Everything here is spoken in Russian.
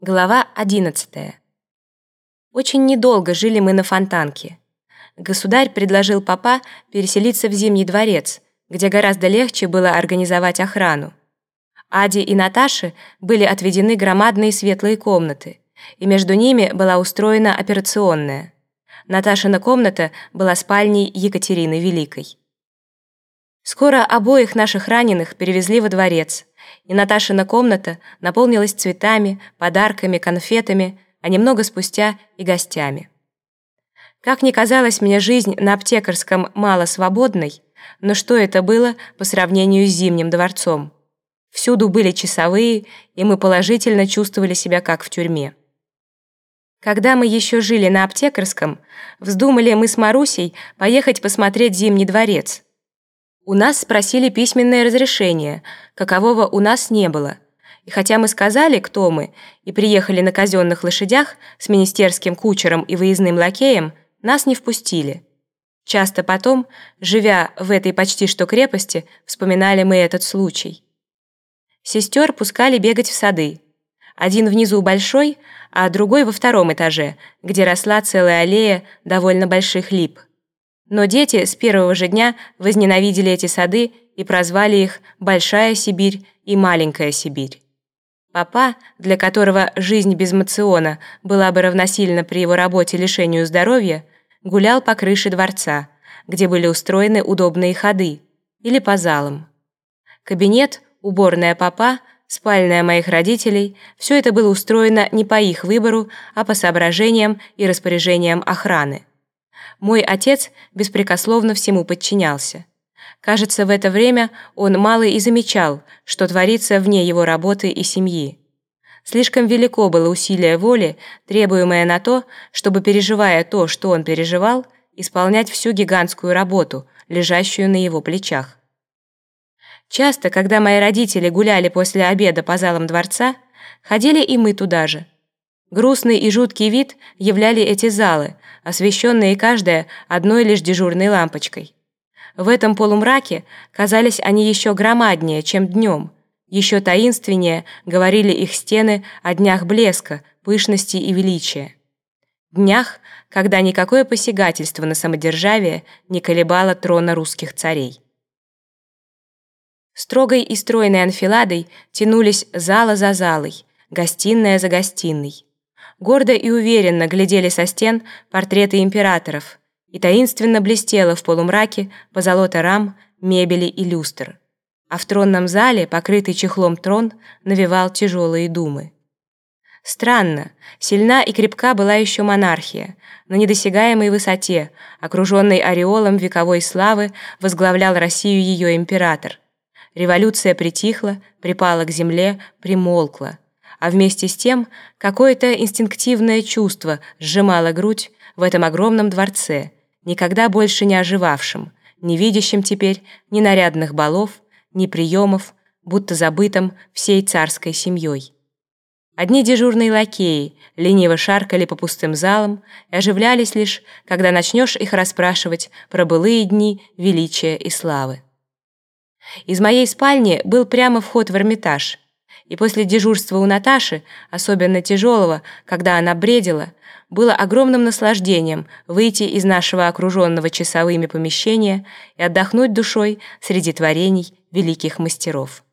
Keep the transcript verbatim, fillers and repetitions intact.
Глава одиннадцатая. Очень недолго жили мы на Фонтанке. Государь предложил папа переселиться в Зимний дворец, где гораздо легче было организовать охрану. Аде и Наташе были отведены громадные светлые комнаты, и между ними была устроена операционная. Наташина комната была спальней Екатерины Великой. Скоро обоих наших раненых перевезли во дворец, и Наташина комната наполнилась цветами, подарками, конфетами, а немного спустя и гостями. Как ни казалась мне жизнь на Аптекарском мало свободной, но что это было по сравнению с Зимним дворцом? Всюду были часовые, и мы положительно чувствовали себя как в тюрьме. Когда мы еще жили на Аптекарском, вздумали мы с Марусей поехать посмотреть Зимний дворец. У нас спросили письменное разрешение, какового у нас не было. И хотя мы сказали, кто мы, и приехали на казенных лошадях с министерским кучером и выездным лакеем, нас не впустили. Часто потом, живя в этой почти что крепости, вспоминали мы этот случай. Сестер пускали бегать в сады. Один внизу большой, а другой во втором этаже, где росла целая аллея довольно больших лип. Но дети с первого же дня возненавидели эти сады и прозвали их «Большая Сибирь» и «Маленькая Сибирь». Папа, для которого жизнь без мациона была бы равносильна при его работе лишению здоровья, гулял по крыше дворца, где были устроены удобные ходы, или по залам. Кабинет, уборная папа, спальная моих родителей – все это было устроено не по их выбору, а по соображениям и распоряжениям охраны. Мой отец беспрекословно всему подчинялся. Кажется, в это время он мало и замечал, что творится вне его работы и семьи. Слишком велико было усилие воли, требуемое на то, чтобы, переживая то, что он переживал, исполнять всю гигантскую работу, лежащую на его плечах. Часто, когда мои родители гуляли после обеда по залам дворца, ходили и мы туда же. Грустный и жуткий вид являли эти залы, освещенные каждая одной лишь дежурной лампочкой. В этом полумраке казались они еще громаднее, чем днем, еще таинственнее говорили их стены о днях блеска, пышности и величия. Днях, когда никакое посягательство на самодержавие не колебало трона русских царей. Строгой и стройной анфиладой тянулись зала за залой, гостиная за гостиной. Гордо и уверенно глядели со стен портреты императоров, и таинственно блестело в полумраке позолота рам, мебели и люстр. А в тронном зале, покрытый чехлом трон, навевал тяжелые думы. Странно, сильна и крепка была еще монархия. На недосягаемой высоте, окруженной ореолом вековой славы, возглавлял Россию ее император. Революция притихла, припала к земле, примолкла. А вместе с тем какое-то инстинктивное чувство сжимало грудь в этом огромном дворце, никогда больше не оживавшем, не видящем теперь ни нарядных балов, ни приемов, будто забытым всей царской семьей. Одни дежурные лакеи лениво шаркали по пустым залам и оживлялись лишь, когда начнешь их расспрашивать про былые дни величия и славы. Из моей спальни был прямо вход в Эрмитаж, и после дежурства у Наташи, особенно тяжелого, когда она бредила, было огромным наслаждением выйти из нашего окруженного часовыми помещения и отдохнуть душой среди творений великих мастеров.